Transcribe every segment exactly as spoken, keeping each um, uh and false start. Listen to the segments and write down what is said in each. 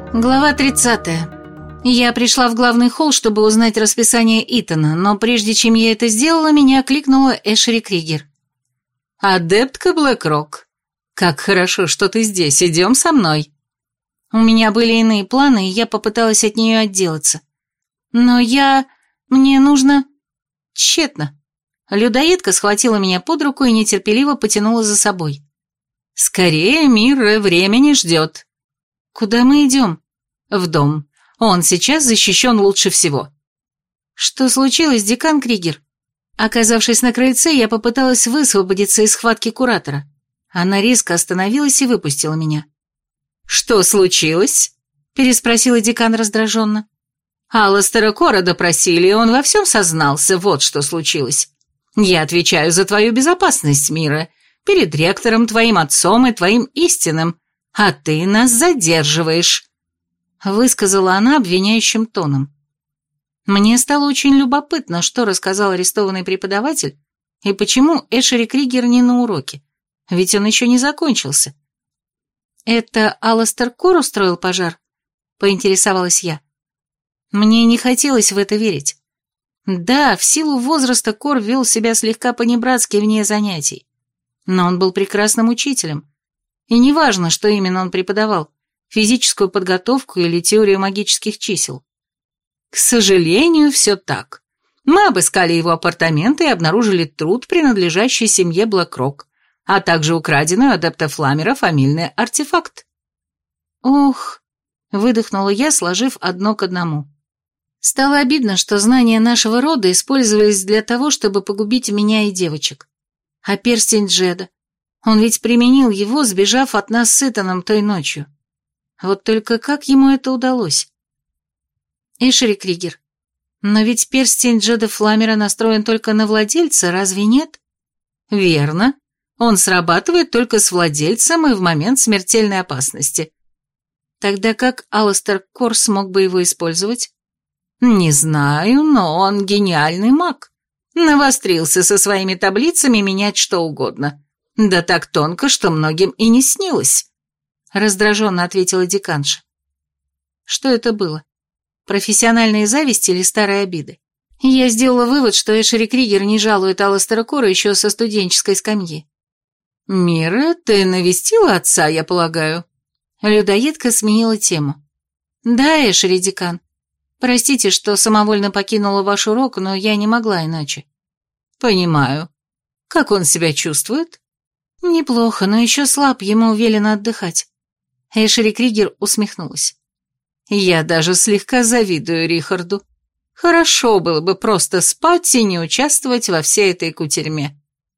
Глава тридцатая. Я пришла в главный холл, чтобы узнать расписание Итана, но прежде чем я это сделала, меня окликнула Эшери Кригер. «Адептка Блэкрок, как хорошо, что ты здесь, идем со мной». У меня были иные планы, и я попыталась от нее отделаться. Но я... мне нужно... Тщетно. Людоедка схватила меня под руку и нетерпеливо потянула за собой. «Скорее, Мира, время не ждет». «Куда мы идем?» «В дом. Он сейчас защищен лучше всего». «Что случилось, декан Кригер?» Оказавшись на крыльце, я попыталась высвободиться из схватки куратора. Она резко остановилась и выпустила меня. «Что случилось?» – переспросила декан раздраженно. «Алластера Кора допросили, и он во всем сознался, вот что случилось. Я отвечаю за твою безопасность, Мира, перед ректором, твоим отцом и твоим истинным, а ты нас задерживаешь», – высказала она обвиняющим тоном. Мне стало очень любопытно, что рассказал арестованный преподаватель и почему Эшери Кригер не на уроке, ведь он еще не закончился. «Это Алластер Кор устроил пожар?» – поинтересовалась я. Мне не хотелось в это верить. Да, в силу возраста Кор вел себя слегка понебратски вне занятий, но он был прекрасным учителем. И неважно, что именно он преподавал, физическую подготовку или теорию магических чисел. К сожалению, все так. Мы обыскали его апартаменты и обнаружили труд, принадлежащий семье Блэкрок, а также украденную адепта Фламера фамильный артефакт. «Ох», — выдохнула я, сложив одно к одному. Стало обидно, что знания нашего рода использовались для того, чтобы погубить меня и девочек. А перстень Джеда? Он ведь применил его, сбежав от нас с Итаном той ночью. Вот только как ему это удалось? Эшери Кригер, но ведь перстень Джеда Фламера настроен только на владельца, разве нет? Верно. Он срабатывает только с владельцем и в момент смертельной опасности. Тогда как Алластер Кор смог бы его использовать? Не знаю, но он гениальный маг. Навострился со своими таблицами менять что угодно. Да так тонко, что многим и не снилось. Раздраженно ответила деканша. Что это было? Профессиональные зависти или старые обиды? Я сделала вывод, что Эшери Кригер не жалует Алластера Кора еще со студенческой скамьи. «Мира, ты навестила отца, я полагаю?» Людоедка сменила тему. «Да, Эшери, декан. Простите, что самовольно покинула ваш урок, но я не могла иначе». «Понимаю. Как он себя чувствует?» «Неплохо, но еще слаб, ему велено отдыхать». Эшери Кригер усмехнулась. «Я даже слегка завидую Рихарду. Хорошо было бы просто спать и не участвовать во всей этой кутерьме».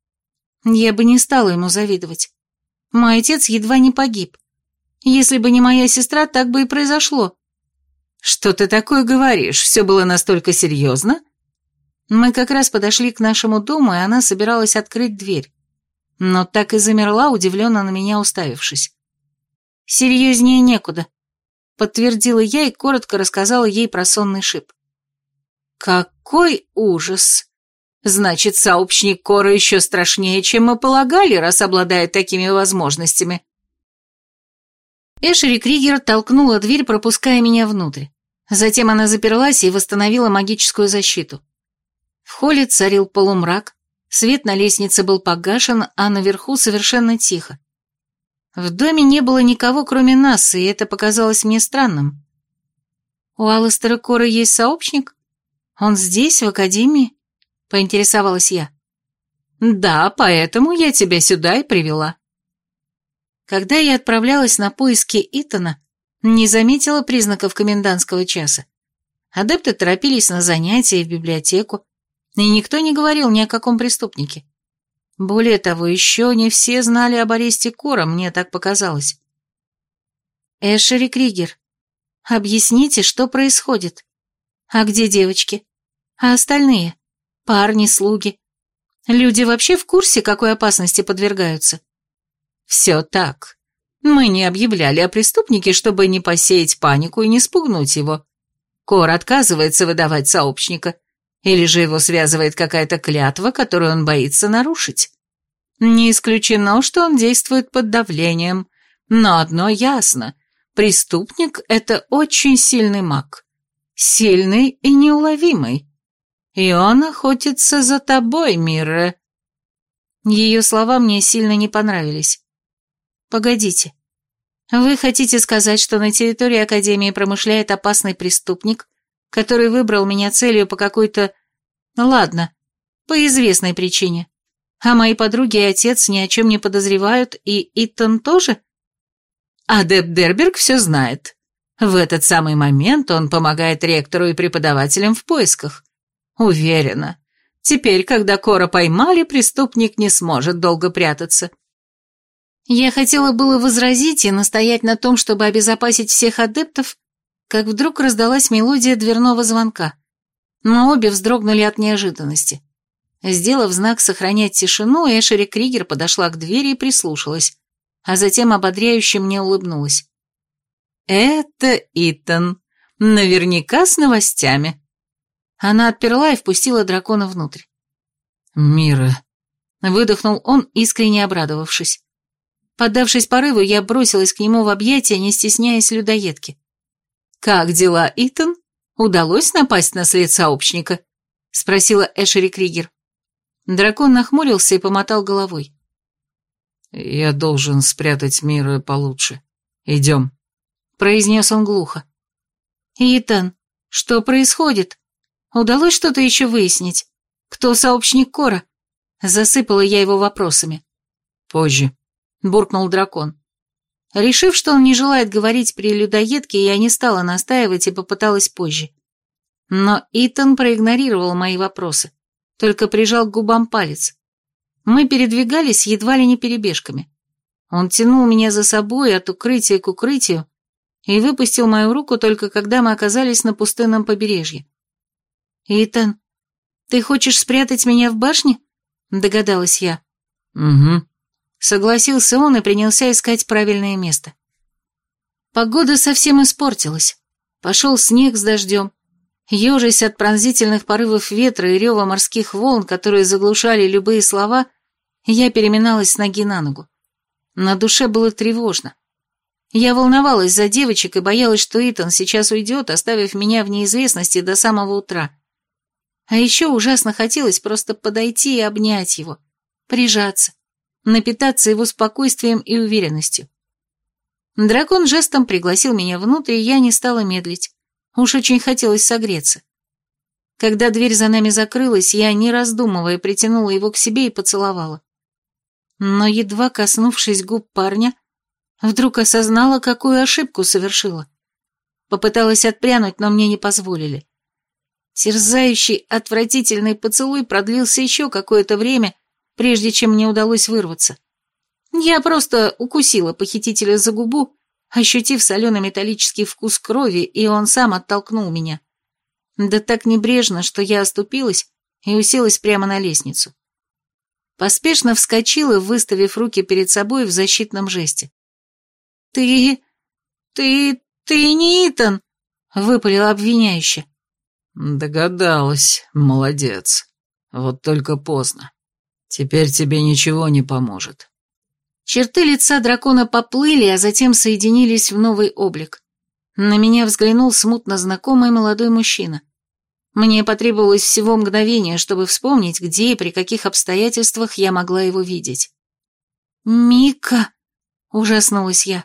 Я бы не стала ему завидовать. Мой отец едва не погиб. Если бы не моя сестра, так бы и произошло. «Что ты такое говоришь? Все было настолько серьезно?» Мы как раз подошли к нашему дому, и она собиралась открыть дверь. Но так и замерла, удивленно на меня уставившись. «Серьезнее некуда», — подтвердила я и коротко рассказала ей про сонный шип. «Какой ужас! Значит, сообщник Кора еще страшнее, чем мы полагали, раз обладает такими возможностями». Эшери Кригер толкнула дверь, пропуская меня внутрь. Затем она заперлась и восстановила магическую защиту. В холле царил полумрак, свет на лестнице был погашен, а наверху совершенно тихо. В доме не было никого, кроме нас, и это показалось мне странным. «У Алластера Кора есть сообщник? Он здесь, в академии?» — поинтересовалась я. «Да, поэтому я тебя сюда и привела». Когда я отправлялась на поиски Итана, не заметила признаков комендантского часа. Адепты торопились на занятия в библиотеку, и никто не говорил ни о каком преступнике. Более того, еще не все знали об аресте Кора, мне так показалось. «Эшери Кригер, объясните, что происходит? А где девочки? А остальные? Парни, слуги? Люди вообще в курсе, какой опасности подвергаются?» «Все так. Мы не объявляли о преступнике, чтобы не посеять панику и не спугнуть его. Кор отказывается выдавать сообщника, или же его связывает какая-то клятва, которую он боится нарушить. Не исключено, что он действует под давлением, но одно ясно. Преступник — это очень сильный маг. Сильный и неуловимый. И он охотится за тобой, Мирра». Ее слова мне сильно не понравились. «Погодите. Вы хотите сказать, что на территории Академии промышляет опасный преступник, который выбрал меня целью по какой-то... Ладно, по известной причине. А мои подруги и отец ни о чем не подозревают, и Итан тоже? Адепт Дерберг все знает. В этот самый момент он помогает ректору и преподавателям в поисках. Уверена. Теперь, когда Кора поймали, преступник не сможет долго прятаться». Я хотела было возразить и настоять на том, чтобы обезопасить всех адептов, как вдруг раздалась мелодия дверного звонка. Мы обе вздрогнули от неожиданности. Сделав знак «Сохранять тишину», Эшери Кригер подошла к двери и прислушалась, а затем ободряюще мне улыбнулась. «Это Итан. Наверняка с новостями». Она отперла и впустила дракона внутрь. «Мира», — выдохнул он, искренне обрадовавшись. Поддавшись порыву, я бросилась к нему в объятия, не стесняясь людоедки. «Как дела, Итан? Удалось напасть на след сообщника?» — спросила Эшери Кригер. Дракон нахмурился и помотал головой. «Я должен спрятать Мира получше. Идем», — произнес он глухо. «Итан, что происходит? Удалось что-то еще выяснить? Кто сообщник Кора?» Засыпала я его вопросами. «Позже», — буркнул дракон. Решив, что он не желает говорить при людоедке, я не стала настаивать и попыталась позже. Но Итан проигнорировал мои вопросы, только прижал к губам палец. Мы передвигались едва ли не перебежками. Он тянул меня за собой от укрытия к укрытию и выпустил мою руку только когда мы оказались на пустынном побережье. «Итан, ты хочешь спрятать меня в башне?» — догадалась я. «Угу», — согласился он и принялся искать правильное место. Погода совсем испортилась. Пошел снег с дождем. Ежась от пронзительных порывов ветра и рева морских волн, которые заглушали любые слова, я переминалась с ноги на ногу. На душе было тревожно. Я волновалась за девочек и боялась, что Итан сейчас уйдет, оставив меня в неизвестности до самого утра. А еще ужасно хотелось просто подойти и обнять его, прижаться, напитаться его спокойствием и уверенностью. Дракон жестом пригласил меня внутрь, и я не стала медлить. Уж очень хотелось согреться. Когда дверь за нами закрылась, я, не раздумывая, притянула его к себе и поцеловала. Но, едва коснувшись губ парня, вдруг осознала, какую ошибку совершила. Попыталась отпрянуть, но мне не позволили. Терзающий, отвратительный поцелуй продлился еще какое-то время, прежде чем мне удалось вырваться. Я просто укусила похитителя за губу, ощутив соленый-металлический вкус крови, и он сам оттолкнул меня. Да так небрежно, что я оступилась и уселась прямо на лестницу. Поспешно вскочила, выставив руки перед собой в защитном жесте. «Ты... ты... ты не Итан!» — выпалила обвиняюще. «Догадалась, молодец. Вот только поздно. Теперь тебе ничего не поможет». Черты лица дракона поплыли, а затем соединились в новый облик. На меня взглянул смутно знакомый молодой мужчина. Мне потребовалось всего мгновение, чтобы вспомнить, где и при каких обстоятельствах я могла его видеть. «Мика!» — ужаснулась я.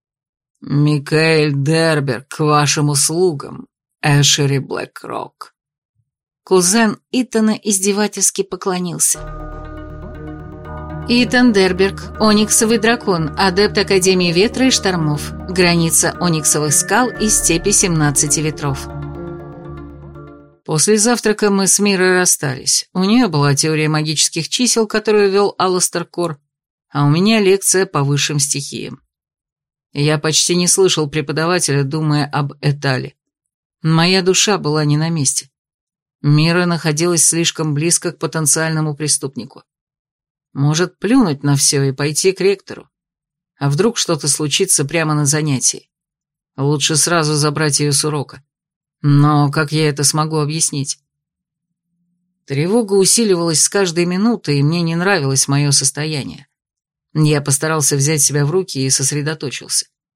«Микаэль Дерберг, к вашим услугам, Эшери Блэкрок». Кузен Итана издевательски поклонился. Итан Дерберг, Ониксовый дракон, адепт Академии Ветра и Штормов, граница Ониксовых скал и степи семнадцати ветров. После завтрака мы с Мирой расстались. У нее была теория магических чисел, которую вел Алластер Кор, а у меня лекция по высшим стихиям. Я почти не слышал преподавателя, думая об Этале. Моя душа была не на месте. Мира находилась слишком близко к потенциальному преступнику. Может, плюнуть на все и пойти к ректору? А вдруг что-то случится прямо на занятии? Лучше сразу забрать ее с урока. Но как я это смогу объяснить? Тревога усиливалась с каждой минутой, и мне не нравилось мое состояние. Я постарался взять себя в руки и сосредоточился.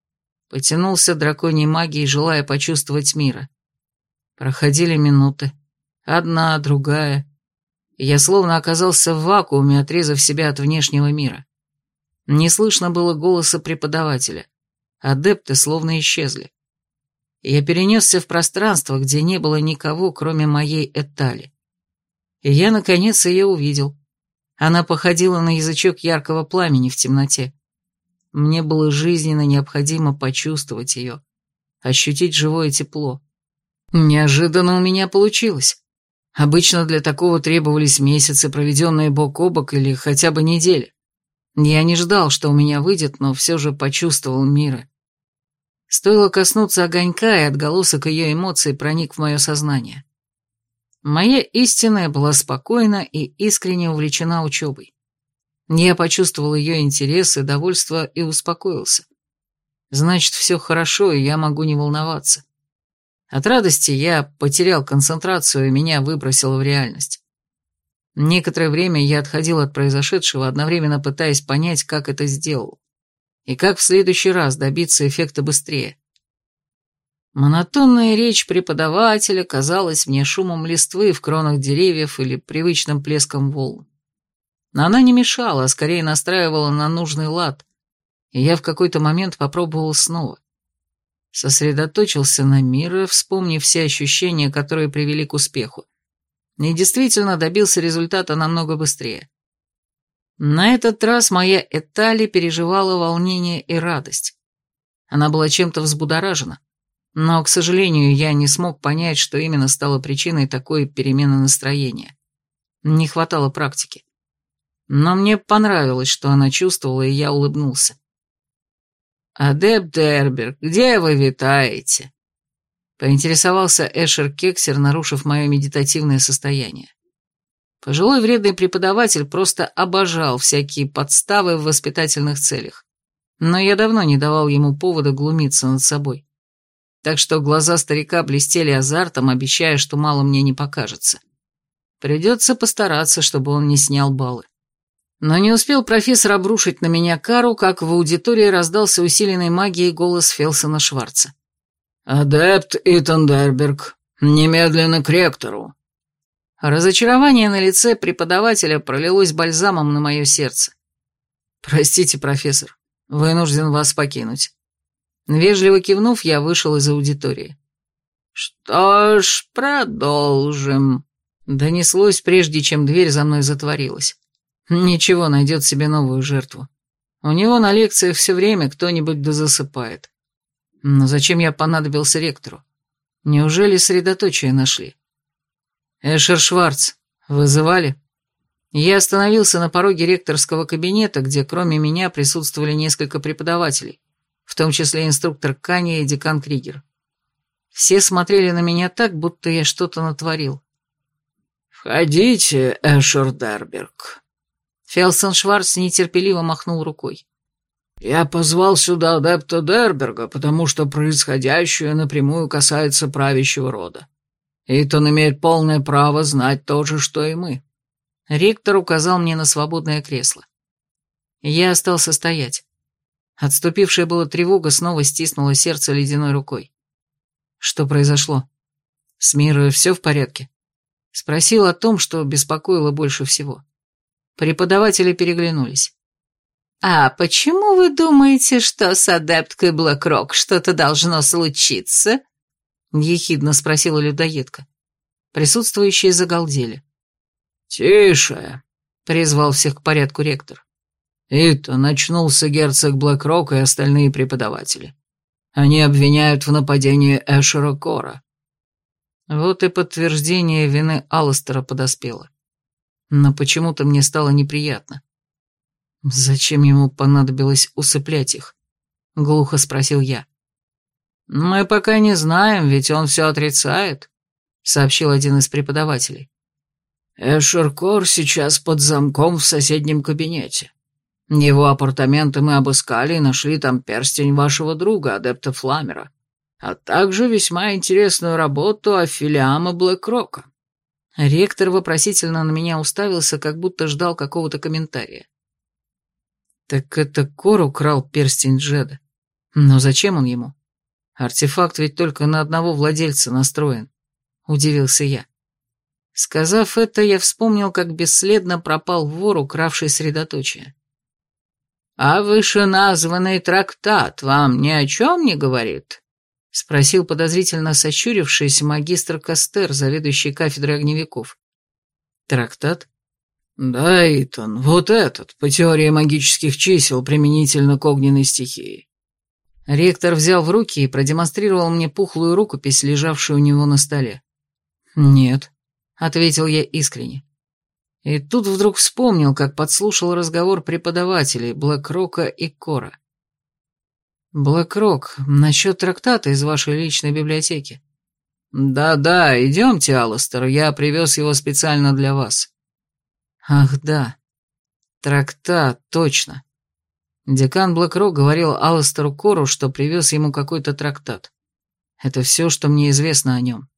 Потянулся драконьей магией, желая почувствовать мира. Проходили минуты. Одна, другая. Я словно оказался в вакууме, отрезав себя от внешнего мира. Не слышно было голоса преподавателя. Адепты словно исчезли. Я перенесся в пространство, где не было никого, кроме моей Этали. И я, наконец, ее увидел. Она походила на язычок яркого пламени в темноте. Мне было жизненно необходимо почувствовать ее, ощутить живое тепло. Неожиданно у меня получилось. Обычно для такого требовались месяцы, проведенные бок о бок, или хотя бы недели. Я не ждал, что у меня выйдет, но все же почувствовал мира. Стоило коснуться огонька, и отголосок ее эмоций проник в мое сознание. Моя истинная была спокойна и искренне увлечена учебой. Я почувствовал ее интерес и довольство и успокоился. Значит, все хорошо, и я могу не волноваться. От радости я потерял концентрацию, и меня выбросило в реальность. Некоторое время я отходил от произошедшего, одновременно пытаясь понять, как это сделал, и как в следующий раз добиться эффекта быстрее. Монотонная речь преподавателя казалась мне шумом листвы в кронах деревьев или привычным плеском волн. Но она не мешала, а скорее настраивала на нужный лад, и я в какой-то момент попробовал снова. Сосредоточился на мире, вспомнив все ощущения, которые привели к успеху, и действительно добился результата намного быстрее. На этот раз моя Этали переживала волнение и радость. Она была чем-то взбудоражена, но, к сожалению, я не смог понять, что именно стало причиной такой перемены настроения. Не хватало практики. Но мне понравилось, что она чувствовала, и я улыбнулся. «Адепт Дерберг, где вы витаете?» Поинтересовался Эшер Кексер, нарушив мое медитативное состояние. Пожилой вредный преподаватель просто обожал всякие подставы в воспитательных целях, но я давно не давал ему повода глумиться над собой. Так что глаза старика блестели азартом, обещая, что мало мне не покажется. Придется постараться, чтобы он не снял баллы. Но не успел профессор обрушить на меня кару, как в аудитории раздался усиленной магией голос Фелсона Шварца. «Адепт Итан Дерберг, немедленно к ректору!» Разочарование на лице преподавателя пролилось бальзамом на мое сердце. «Простите, профессор, вынужден вас покинуть». Вежливо кивнув, я вышел из аудитории. «Что ж, продолжим», — донеслось, прежде чем дверь за мной затворилась. Ничего, найдет себе новую жертву. У него на лекциях все время кто-нибудь дозасыпает. Но зачем я понадобился ректору? Неужели средоточие нашли? Эшер Шварц, вызывали? Я остановился на пороге ректорского кабинета, где кроме меня присутствовали несколько преподавателей, в том числе инструктор Канья и декан Кригер. Все смотрели на меня так, будто я что-то натворил. «Входите, Эшер Дерберг». Фелсон Шварц нетерпеливо махнул рукой. «Я позвал сюда адепта Дерберга, потому что происходящее напрямую касается правящего рода. Итан имеет полное право знать то же, что и мы». Ректор указал мне на свободное кресло. Я остался стоять. Отступившая была тревога снова стиснула сердце ледяной рукой. Что произошло? С Мирой все в порядке? Спросил о том, что беспокоило больше всего. Преподаватели переглянулись. «А почему вы думаете, что с адепткой Блэкрок что-то должно случиться?» — ехидно спросила людоедка. Присутствующие загалдели. «Тише!» — призвал всех к порядку ректор. «Итан, очнулся герцог Блэкрок и остальные преподаватели. Они обвиняют в нападении Эшера Кора». Вот и подтверждение вины Алластера подоспело. Но почему-то мне стало неприятно. «Зачем ему понадобилось усыплять их?» — глухо спросил я. «Мы пока не знаем, ведь он все отрицает», — сообщил один из преподавателей. «Эшер Кор сейчас под замком в соседнем кабинете. Его апартаменты мы обыскали и нашли там перстень вашего друга, адепта Фламера, а также весьма интересную работу Афилиама Блэкрока». Ректор вопросительно на меня уставился, как будто ждал какого-то комментария. «Так это Кор украл перстень Джеда?» Но зачем он ему? Артефакт ведь только на одного владельца настроен, удивился я. Сказав это, я вспомнил, как бесследно пропал вор, укравший средоточие. «А вышеназванный трактат вам ни о чем не говорит?» — спросил подозрительно сощурившийся магистр Кастер, заведующий кафедрой огневиков. «Трактат?» «Да, Итан, вот этот, по теории магических чисел, применительно к огненной стихии». Ректор взял в руки и продемонстрировал мне пухлую рукопись, лежавшую у него на столе. «Нет», — ответил я искренне. И тут вдруг вспомнил, как подслушал разговор преподавателей Блэкрока и Кора. «Блэкрок, насчет трактата из вашей личной библиотеки». «Да-да, идемте, Алластер, я привез его специально для вас». «Ах, да, трактат, точно». Декан Блэкрок говорил Алластеру Кору, что привез ему какой-то трактат. Это все, что мне известно о нем.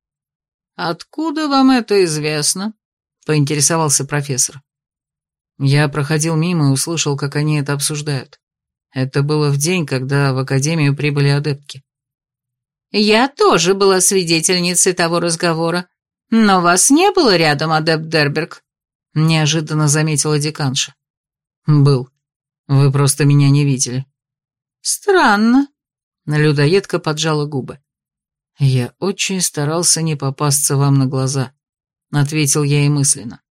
«Откуда вам это известно?» — поинтересовался профессор. Я проходил мимо и услышал, как они это обсуждают. Это было в день, когда в академию прибыли адептки. «Я тоже была свидетельницей того разговора, но вас не было рядом, адепт Дерберг», — неожиданно заметила деканша. «Был. Вы просто меня не видели». «Странно», — людоедка поджала губы. «Я очень старался не попасться вам на глаза», — ответил я ей мысленно.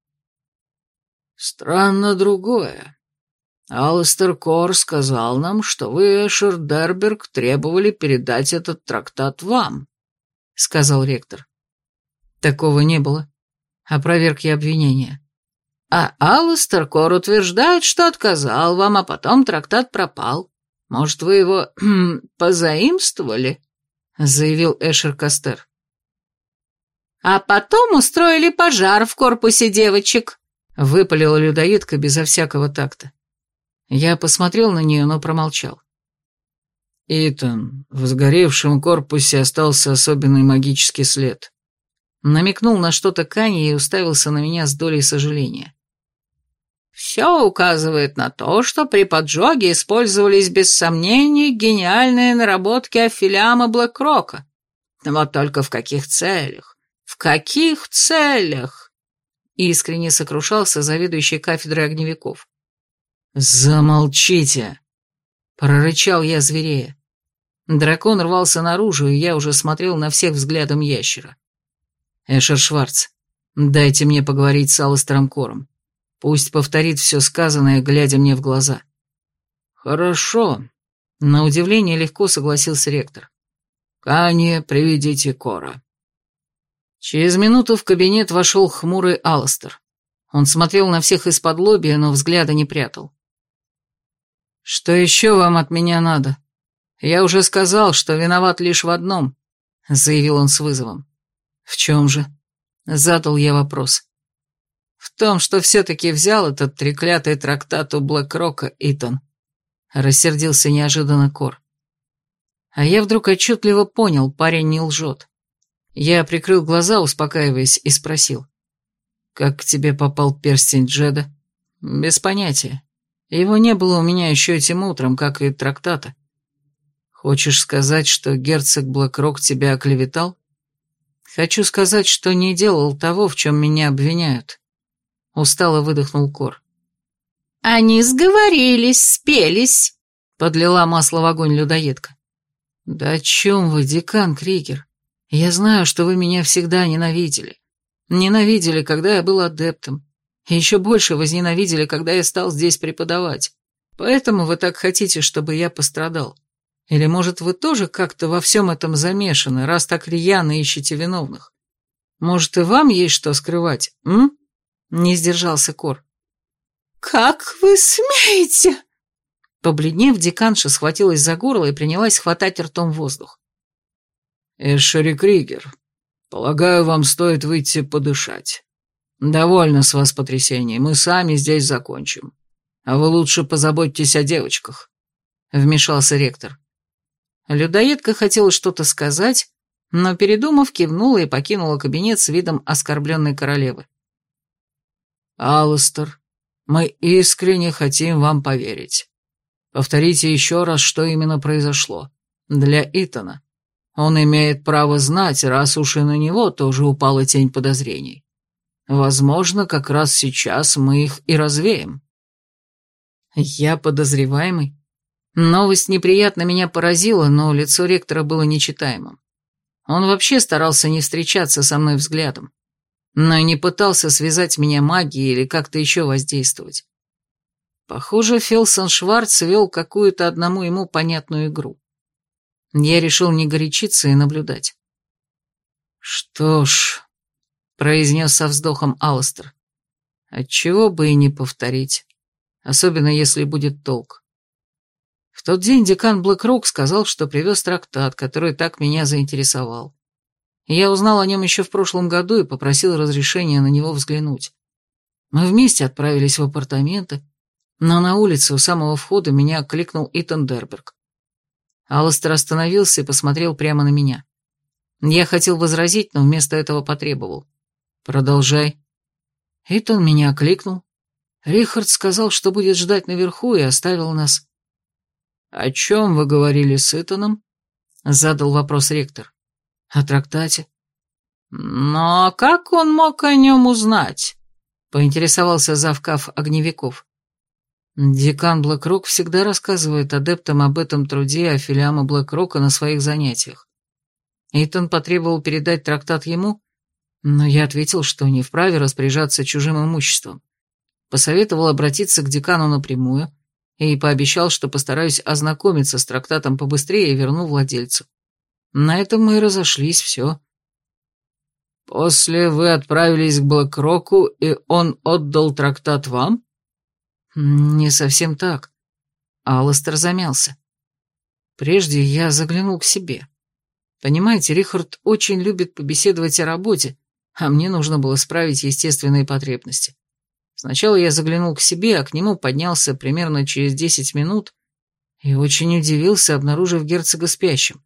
«Странно другое. Алластер Кор сказал нам, что вы, Эшер Дерберг, требовали передать этот трактат вам», — сказал ректор. «Такого не было. Опроверг я обвинения». «А Алластер Кор утверждает, что отказал вам, а потом трактат пропал. Может, вы его позаимствовали?» — заявил Эшер Кастер. «А потом устроили пожар в корпусе девочек», — выпалила людоедка безо всякого такта. Я посмотрел на нее, но промолчал. «Итан, в сгоревшем корпусе остался особенный магический след». Намекнул на что-то Канье и уставился на меня с долей сожаления. «Все указывает на то, что при поджоге использовались без сомнений гениальные наработки Афилиама Блэкрока. Вот только в каких целях? В каких целях?» Искренне сокрушался заведующий кафедрой огневиков. «Замолчите!» — прорычал я зверея. Дракон рвался наружу, и я уже смотрел на всех взглядом ящера. «Эшер Шварц, дайте мне поговорить с Алластером Кором. Пусть повторит все сказанное, глядя мне в глаза». «Хорошо», — на удивление легко согласился ректор. «Канье, приведите Кора». Через минуту в кабинет вошел хмурый Алластер. Он смотрел на всех из-под лобья, но взгляда не прятал. «Что еще вам от меня надо? Я уже сказал, что виноват лишь в одном», — заявил он с вызовом. «В чем же?» — задал я вопрос. «В том, что все-таки взял этот треклятый трактат у Блэкрока, Итан», — рассердился неожиданно Кор. А я вдруг отчетливо понял, парень не лжет. Я прикрыл глаза, успокаиваясь, и спросил. «Как к тебе попал перстень Джеда?» «Без понятия. Его не было у меня еще этим утром, как и трактата». «Хочешь сказать, что герцог Блэкрок тебя оклеветал?» «Хочу сказать, что не делал того, в чем меня обвиняют», — устало выдохнул Кор. «Они сговорились, спелись», — подлила масло в огонь людоедка. «Да о чем вы, декан Кригер? Я знаю, что вы меня всегда ненавидели. Ненавидели, когда я был адептом. И еще больше возненавидели, когда я стал здесь преподавать. Поэтому вы так хотите, чтобы я пострадал. Или, может, вы тоже как-то во всем этом замешаны, раз так рьяно ищете виновных? Может, и вам есть что скрывать, м?» Не сдержался Кор. «Как вы смеете?» Побледнев, деканша схватилась за горло и принялась хватать ртом воздух. «Эшери Кригер, полагаю, вам стоит выйти подышать. Довольно с вас потрясений, мы сами здесь закончим. А вы лучше позаботьтесь о девочках», — вмешался ректор. Людоедка хотела что-то сказать, но, передумав, кивнула и покинула кабинет с видом оскорбленной королевы. «Алластер, мы искренне хотим вам поверить. Повторите еще раз, что именно произошло. Для Итана. Он имеет право знать, раз уж и на него тоже упала тень подозрений. Возможно, как раз сейчас мы их и развеем». «Я подозреваемый?» Новость неприятно меня поразила, но лицо ректора было нечитаемым. Он вообще старался не встречаться со мной взглядом, но и не пытался связать меня магией или как-то еще воздействовать. Похоже, Фелсон Шварц вел какую-то одному ему понятную игру. Я решил не горячиться и наблюдать. «Что ж», — произнес со вздохом Алластер, — «отчего бы и не повторить, особенно если будет толк. В тот день декан Блэкрок сказал, что привез трактат, который так меня заинтересовал. Я узнал о нем еще в прошлом году и попросил разрешения на него взглянуть. Мы вместе отправились в апартаменты, но на улице у самого входа меня окликнул Итан Дерберг. Алластер остановился и посмотрел прямо на меня. Я хотел возразить, но вместо этого потребовал: «Продолжай». Итан меня окликнул. Рихард сказал, что будет ждать наверху, и оставил нас. «О чем вы говорили с Итаном?» — задал вопрос ректор. «О трактате». «Но как он мог о нем узнать?» — поинтересовался завкаф огневиков. Декан Блэкрок всегда рассказывает адептам об этом труде Афилиама Блэкрока на своих занятиях. Итан потребовал передать трактат ему, но я ответил, что не вправе распоряжаться чужим имуществом. Посоветовал обратиться к декану напрямую и пообещал, что постараюсь ознакомиться с трактатом побыстрее и верну владельцу. На этом мы и разошлись, все. «После вы отправились к Блэкроку, и он отдал трактат вам?» «Не совсем так». Алластер замялся. «Прежде я заглянул к себе. Понимаете, Рихард очень любит побеседовать о работе, а мне нужно было справить естественные потребности. Сначала я заглянул к себе, а к нему поднялся примерно через десять минут и очень удивился, обнаружив герцога спящим.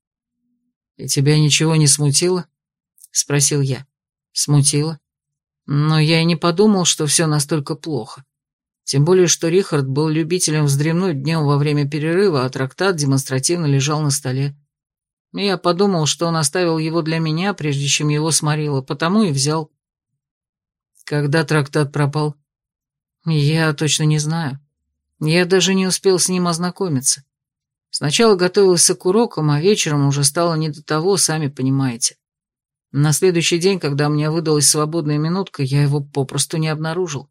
«И тебя ничего не смутило?» — спросил я. «Смутило. Но я и не подумал, что все настолько плохо. Тем более, что Рихард был любителем вздремнуть днем во время перерыва, а трактат демонстративно лежал на столе. Я подумал, что он оставил его для меня, прежде чем его сморило, потому и взял». «Когда трактат пропал?» «Я точно не знаю. Я даже не успел с ним ознакомиться. Сначала готовился к урокам, а вечером уже стало не до того, сами понимаете. На следующий день, когда у меня выдалась свободная минутка, я его попросту не обнаружил».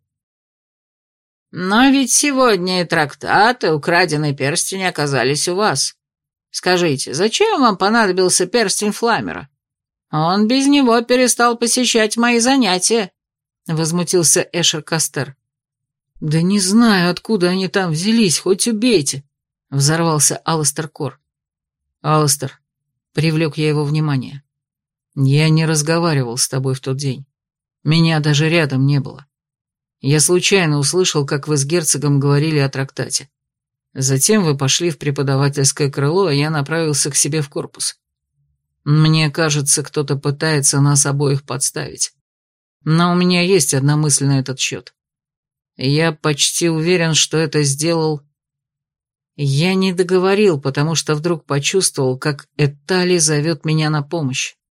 «Но ведь сегодня и трактат, и украденный перстень оказались у вас. Скажите, зачем вам понадобился перстень Фламера? Он без него перестал посещать мои занятия», — возмутился Эшер Кастер. «Да не знаю, откуда они там взялись, хоть убейте», — взорвался Алластер Кор. «Алластер», — привлек я его внимание, — «я не разговаривал с тобой в тот день. Меня даже рядом не было. Я случайно услышал, как вы с герцогом говорили о трактате. Затем вы пошли в преподавательское крыло, а я направился к себе в корпус. Мне кажется, кто-то пытается нас обоих подставить. Но у меня есть одна мысль на этот счет. Я почти уверен, что это сделал...» Я не договорил, потому что вдруг почувствовал, как Этали зовет меня на помощь.